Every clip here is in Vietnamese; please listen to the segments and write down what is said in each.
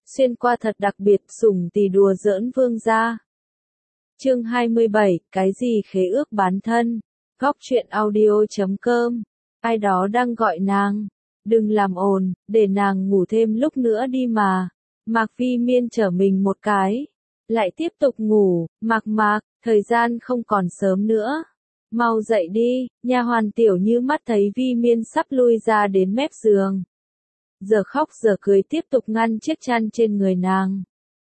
xuyên qua thật đặc biệt sủng tì đùa giỡn vương gia. Chương 27, cái gì khế ước bán thân? Góc truyện audio.com. Ai đó đang gọi nàng. Đừng làm ồn, để nàng ngủ thêm lúc nữa đi mà. Mạc Vi Miên trở mình một cái. Lại tiếp tục ngủ, Mạc, thời gian không còn sớm nữa. Mau dậy đi, nha hoàn Tiểu Như mắt thấy Vi Miên sắp lui ra đến mép giường. Giờ khóc giờ cười tiếp tục ngăn chiếc chăn trên người nàng.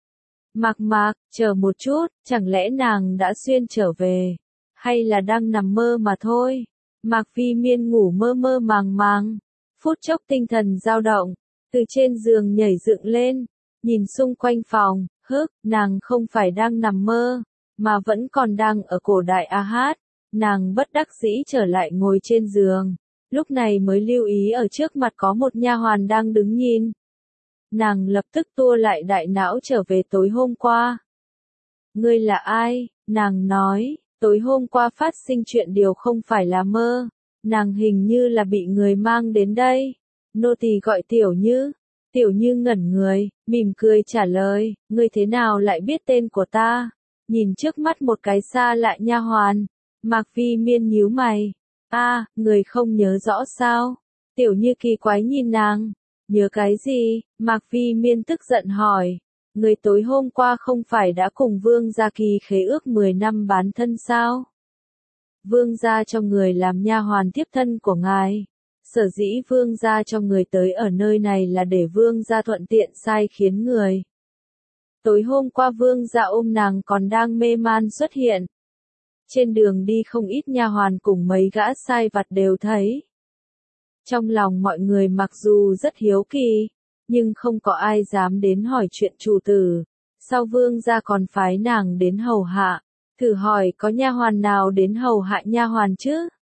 Mạc, chờ một chút, chẳng lẽ nàng đã xuyên trở về, hay là đang nằm mơ mà thôi. Mạc Vi Miên ngủ mơ mơ màng, phút chốc tinh thần dao động, từ trên giường nhảy dựng lên, nhìn xung quanh phòng, nàng không phải đang nằm mơ, mà vẫn còn đang ở cổ đại A Hát. Nàng bất đắc dĩ trở lại ngồi trên giường, lúc này mới lưu ý ở trước mặt có một nha hoàn đang đứng nhìn. Nàng lập tức tua lại đại não trở về tối hôm qua. Ngươi là ai? Nàng nói, tối hôm qua phát sinh chuyện điều không phải là mơ, nàng hình như là bị người mang đến đây. Nô tỳ gọi Tiểu Như. Tiểu Như ngẩn người, mỉm cười trả lời, ngươi thế nào lại biết tên của ta? Nhìn trước mắt một cái xa lạ nha hoàn, Mạc Vi Miên nhíu mày. Người không nhớ rõ sao? Tiểu Như kỳ quái nhìn nàng. Nhớ cái gì? Mạc Vi Miên tức giận hỏi. Người tối hôm qua không phải đã cùng Vương gia ký khế ước 10 năm bán thân sao? Vương gia cho người làm nha hoàn tiếp thân của ngài. Sở dĩ Vương gia cho người tới ở nơi này là để Vương gia thuận tiện sai khiến người. Tối hôm qua Vương gia ôm nàng còn đang mê man xuất hiện. Trên đường đi không ít nha hoàn cùng mấy gã sai vặt đều thấy. Trong lòng mọi người mặc dù rất hiếu kỳ, nhưng không có ai dám đến hỏi chuyện chủ tử. Sao Vương gia còn phái nàng đến hầu hạ? Thử hỏi có nha hoàn nào đến hầu hạ nha hoàn chứ?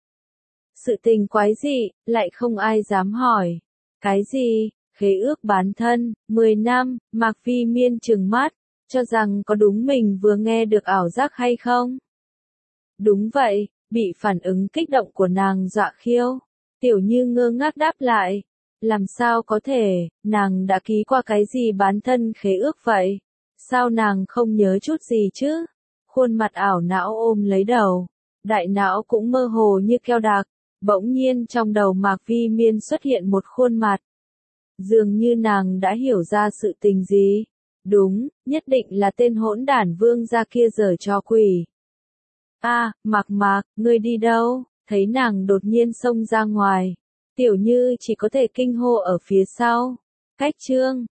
Sự tình quái dị, lại không ai dám hỏi. Cái gì? Khế ước bán thân, 10 năm, Mạc Vi Miên trừng mắt, cho rằng có đúng mình vừa nghe được ảo giác hay không? Đúng vậy, bị phản ứng kích động của nàng dọa khiêu. Tiểu Như ngơ ngác đáp lại. Làm sao có thể, nàng đã ký qua cái gì bán thân khế ước vậy? Sao nàng không nhớ chút gì chứ? Khuôn mặt ảo não ôm lấy đầu. Đại não cũng mơ hồ như keo đặc. Bỗng nhiên trong đầu Mạc Vi Miên xuất hiện một khuôn mặt. Dường như nàng đã hiểu ra sự tình gì. Đúng, nhất định là tên hỗn đản Vương gia kia giở trò quỷ. Mạc, ngươi đi đâu? Thấy nàng đột nhiên xông ra ngoài. Tiểu Như chỉ có thể kinh hô ở phía sau. Cách chương